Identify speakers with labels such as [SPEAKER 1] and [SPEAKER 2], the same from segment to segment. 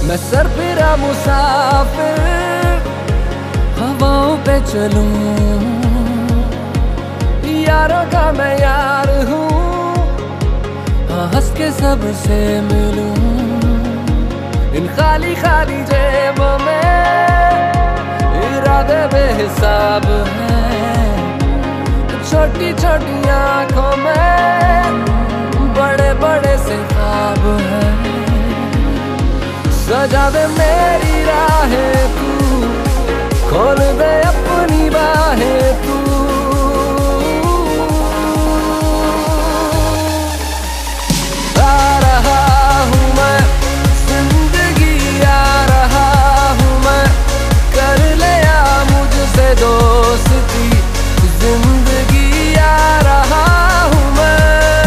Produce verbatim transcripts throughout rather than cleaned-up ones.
[SPEAKER 1] मैं सरफिरा मुसाफिर हवाओं पे चलूं, यारों का मैं यार हूँ, हाँ हंस के सबसे मिलूं। इन खाली खाली जेबों में इरादे बेहिसाब हैं, छोटी छोटी आंखों में बड़े बड़े से ख्वाब हैं। सजा दे मेरी राहें तू, खोल दे अपनी बाहें तू। आ रहा हूँ मैं जिंदगी, आ रहा हूँ मैं, कर ले आ मुझसे दोस्ती जिंदगी। आ रहा हूँ मैं,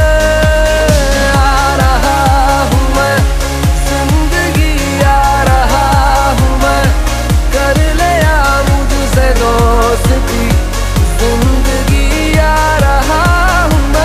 [SPEAKER 1] आ रहा हूँ मैं जिंदगी, आ रहा हूँ मैं, कर ले आ मुझसे दोस्ती जिंदगी। आ रहा हूँ मैं।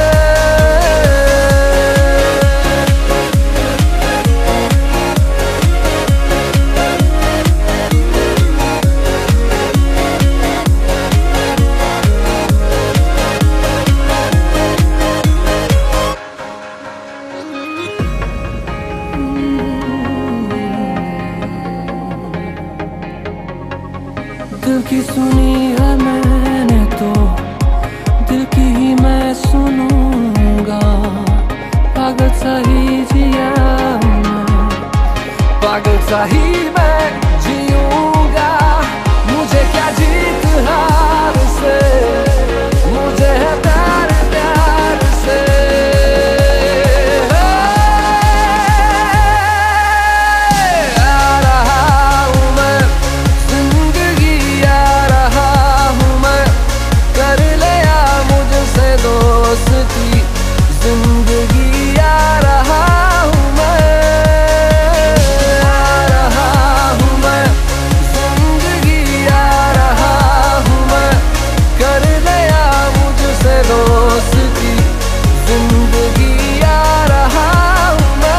[SPEAKER 1] दिल की सुनी है मैंने तो दिल की ही मैं सुनूंगा। पागल सा ही जिया मैं, पागल सा ही मैं जीऊंगा। मुझे क्या जीत हार से, मुझे है प्यार प्यार से। आ रहा हूँ मैं जिंदगी, आ रहा हूँ मैं, कर ले आ मुझसे दोस्ती जिंदगी। आ रहा हूँ मैं, आ रहा हूँ मैं जिंदगी, आ रहा हूँ मैं, कर ले आ मुझसे दोस्ती जिंदगी। आ रहा हूँ मैं।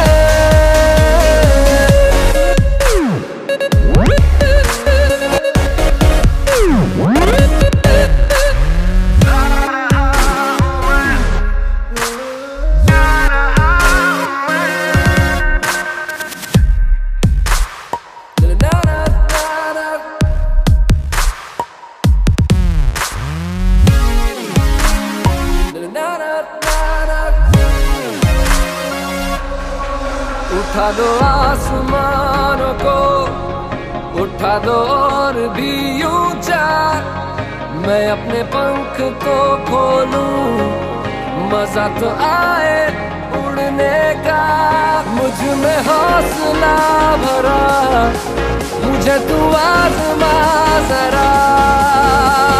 [SPEAKER 1] उठा दो आसमानों को, उठा दो और भी ऊंचा, मैं अपने पंख तो खोलूं, मजा तो आए उड़ने का। मुझ में हौसला भरा, मुझे तू आज़मा जरा।